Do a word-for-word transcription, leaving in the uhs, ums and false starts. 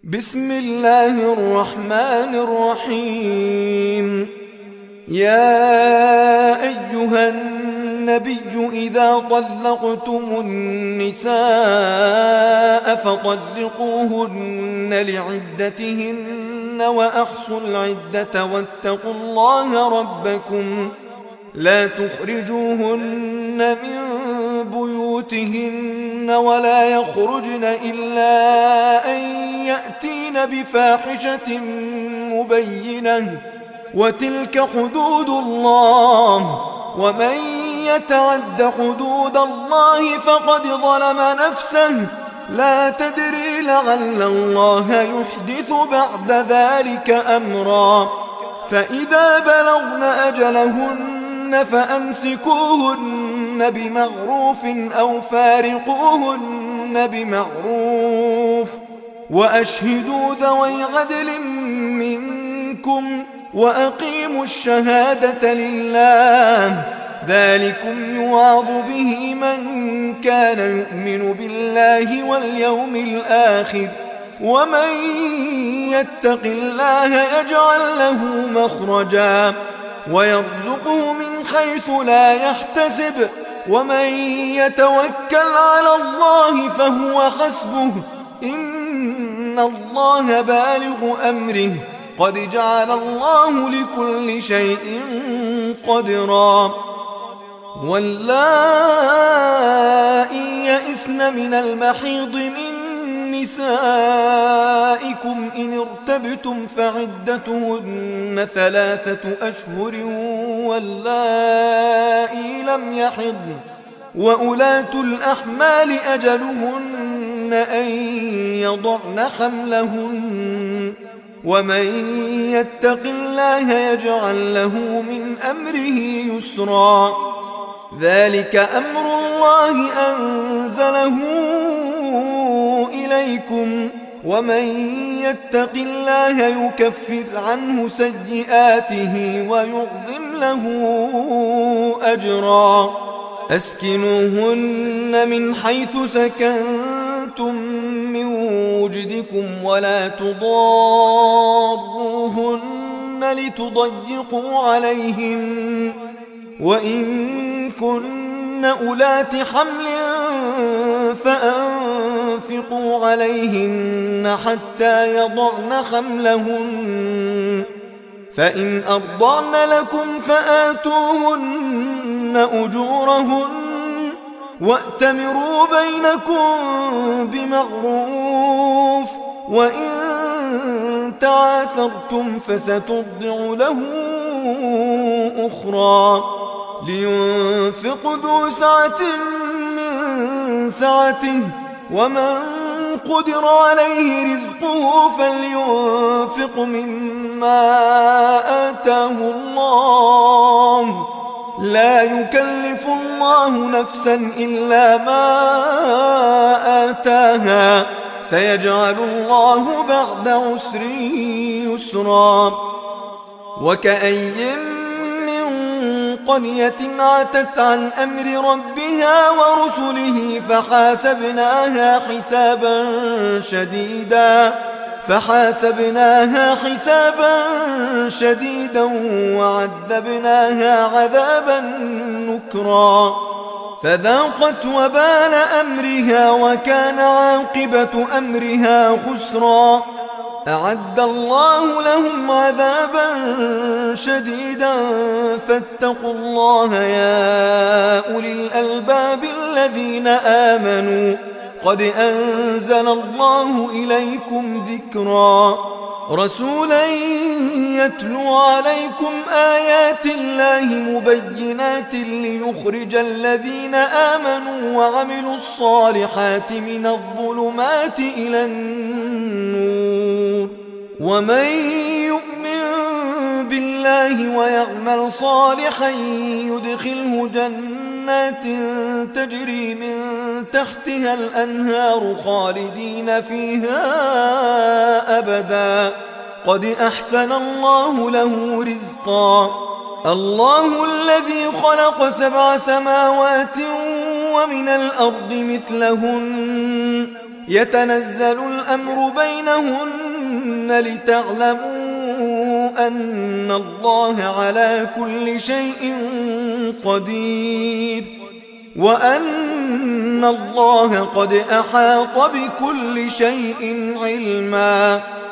بسم الله الرحمن الرحيم. يا أيها النبي إذا طلقتم النساء فطلقوهن لعدتهن وأحصوا العدة واتقوا الله ربكم لا تخرجوهن من بيوتهن ولا يخرجن إلا أن يأتين بفاحشة مبينة وتلك حدود الله ومن يتعد حدود الله فقد ظلم نفسه لا تدري لعل الله يحدث بعد ذلك أمرا. فإذا بلغن أجلهن فأمسكوهن بمعروف أو فارقوهن بمعروف وأشهدوا ذوي عدل منكم وأقيموا الشهادة لله ذلكم يوعظ به من كان يؤمن بالله واليوم الآخر ومن يتق الله يجعل له مخرجا ويرزقه من حيث لا يحتسب ومن يتوكل على الله فهو حسبه إن الله بالغ أمره قد جعل الله لكل شيء قدرا. واللائي يئسن من المحيض من نسائكم إن ارتبتم فعدتهن ثلاثة أشهر واللائي لم يحضن وأولاة الأحمال أجلهن أن يضعن حملهن ومن يتق الله يجعل له من أمره يسرا. ذلك أمر الله أنزله إليكم ومن يتق الله يكفر عنه سيئاته ويعظم له أجرا. أسكنوهن من حيث سكنتم من وجدكم ولا تضاروهن لتضيقوا عليهم وإن كن أولات حمل فأنفقوا عليهن حتى يضعن حملهن فإن أرضعن لكم فآتوهن أجورهن وأتمروا بينكم بمعروف وإن تعاسرتم فسترضع له أخرى. لينفق ذو سعة من سعته ومن قدر عليه رزقه فلينفق مما آتاه الله لا يكلف الله نفسا إلا ما آتاها سيجعل الله بعد عسر يسرا. وكأي قرية عتت عن أمر ربها ورسله فحاسبناها حسابا شديدا فحاسبناها حسابا شديدا وعذبناها عذابا نكرا فذاقت وبال أمرها وكان عاقبة أمرها خسرا. أعد الله لهم عذابا شديدا فاتقوا الله يا أولي الألباب الذين آمنوا قد أنزل الله إليكم ذكرا. رسولا يتلو عليكم آيات الله مبينات ليخرج الذين آمنوا وعملوا الصالحات من الظلمات إلى النور ومن يؤمن بالله ويعمل صالحا يدخله جنات تجري من تحتها الأنهار خالدين فيها أبدا قد أحسن الله له رزقا. الله الذي خلق سبع سماوات ومن الأرض مثلهن يتنزل الأمر بينهن لتعلموا أن الله على كل شيء قدير وأن الله قد أحاط بكل شيء علما.